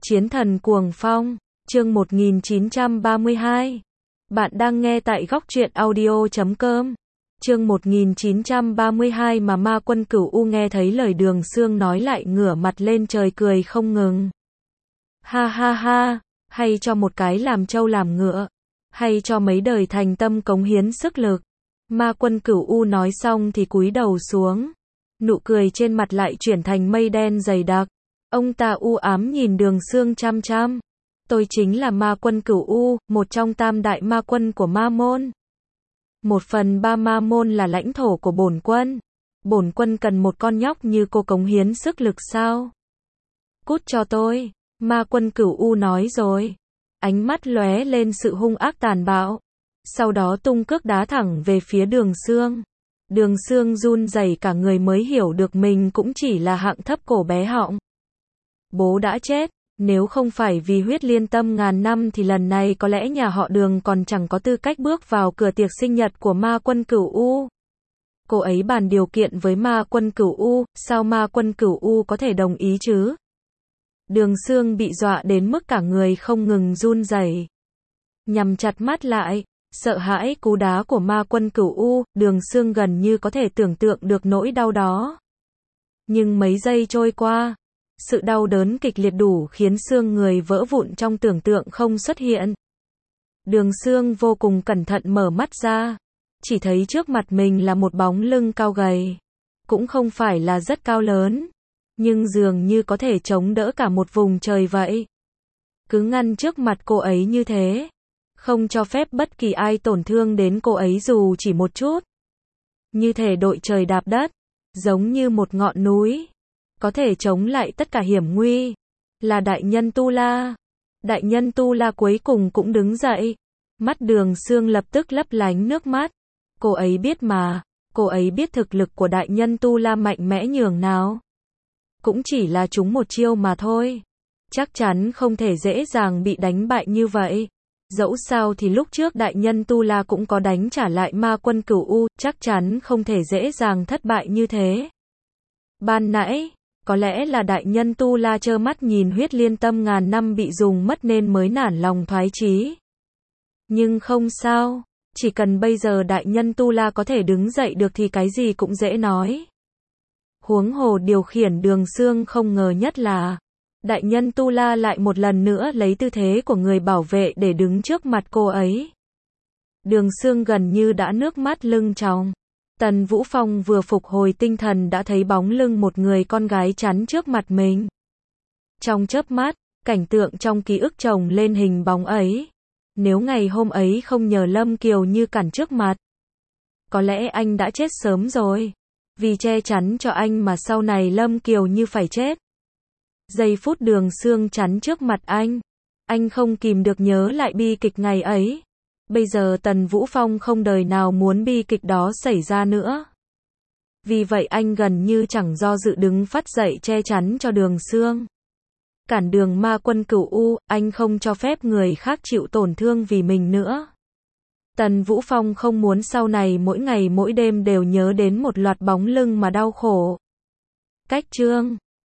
Chiến thần cuồng phong, chương 1932. Bạn đang nghe tại góc truyện audio.com. Chương 1932 mà ma quân Cửu U nghe thấy lời Đường Sương nói lại ngửa mặt lên trời cười không ngừng. Ha ha ha, hay cho một cái làm trâu làm ngựa, hay cho mấy đời thành tâm cống hiến sức lực. Ma quân Cửu U nói xong thì cúi đầu xuống. Nụ cười trên mặt lại chuyển thành mây đen dày đặc. Ông ta u ám nhìn Đường Sương chăm chăm. Tôi chính là ma quân Cửu U, một trong tam đại ma quân của ma môn. 1/3 ma môn là lãnh thổ của bổn quân. Bổn quân cần một con nhóc như cô cống hiến sức lực sao? Cút cho tôi, ma quân Cửu U nói rồi. Ánh mắt lóe lên sự hung ác tàn bạo. Sau đó tung cước đá thẳng về phía Đường Sương. Đường Sương run rẩy cả người mới hiểu được mình cũng chỉ là hạng thấp cổ bé họng. Bố đã chết, nếu không phải vì huyết liên tâm ngàn năm thì lần này có lẽ nhà họ Đường còn chẳng có tư cách bước vào cửa tiệc sinh nhật của ma quân Cửu U. Cô ấy bàn điều kiện với ma quân Cửu U, sao ma quân Cửu U có thể đồng ý chứ? Đường Sương bị dọa đến mức cả người không ngừng run rẩy. Nhắm chặt mắt lại, sợ hãi cú đá của ma quân Cửu U, Đường Sương gần như có thể tưởng tượng được nỗi đau đó. Nhưng mấy giây trôi qua, sự đau đớn kịch liệt đủ khiến xương người vỡ vụn trong tưởng tượng không xuất hiện. Đường Sương vô cùng cẩn thận mở mắt ra, chỉ thấy trước mặt mình là một bóng lưng cao gầy. Cũng không phải là rất cao lớn, nhưng dường như có thể chống đỡ cả một vùng trời vậy. Cứ ngăn trước mặt cô ấy như thế, không cho phép bất kỳ ai tổn thương đến cô ấy dù chỉ một chút. Như thể đội trời đạp đất, giống như một ngọn núi, có thể chống lại tất cả hiểm nguy, là đại nhân Tu La. Đại nhân Tu La cuối cùng cũng đứng dậy. Mắt Đường Sương lập tức lấp lánh nước mắt. Cô ấy biết mà, cô ấy biết thực lực của đại nhân Tu La mạnh mẽ nhường nào. Cũng chỉ là trúng một chiêu mà thôi. Chắc chắn không thể dễ dàng bị đánh bại như vậy. Dẫu sao thì lúc trước đại nhân Tu La cũng có đánh trả lại ma quân Cửu U, chắc chắn không thể dễ dàng thất bại như thế. Ban nãy, có lẽ là đại nhân Tu La trơ mắt nhìn huyết liên tâm ngàn năm bị dùng mất nên mới nản lòng thoái chí. Nhưng không sao, chỉ cần bây giờ đại nhân Tu La có thể đứng dậy được thì cái gì cũng dễ nói. Huống hồ điều khiển Đường Sương không ngờ nhất là đại nhân Tu La lại một lần nữa lấy tư thế của người bảo vệ để đứng trước mặt cô ấy. Đường Sương gần như đã nước mắt lưng tròng. Tần Vũ Phong vừa phục hồi tinh thần đã thấy bóng lưng một người con gái chắn trước mặt mình. Trong chớp mắt, cảnh tượng trong ký ức chồng lên hình bóng ấy. Nếu ngày hôm ấy không nhờ Lâm Kiều Như cản trước mặt, có lẽ anh đã chết sớm rồi. Vì che chắn cho anh mà sau này Lâm Kiều Như phải chết. Giây phút Đường Sương chắn trước mặt anh không kìm được nhớ lại bi kịch ngày ấy. Bây giờ Tần Vũ Phong không đời nào muốn bi kịch đó xảy ra nữa. Vì vậy anh gần như chẳng do dự đứng phắt dậy che chắn cho Đường Sương. Cản đường ma quân Cửu U, anh không cho phép người khác chịu tổn thương vì mình nữa. Tần Vũ Phong không muốn sau này mỗi ngày mỗi đêm đều nhớ đến một loạt bóng lưng mà đau khổ. Cách chương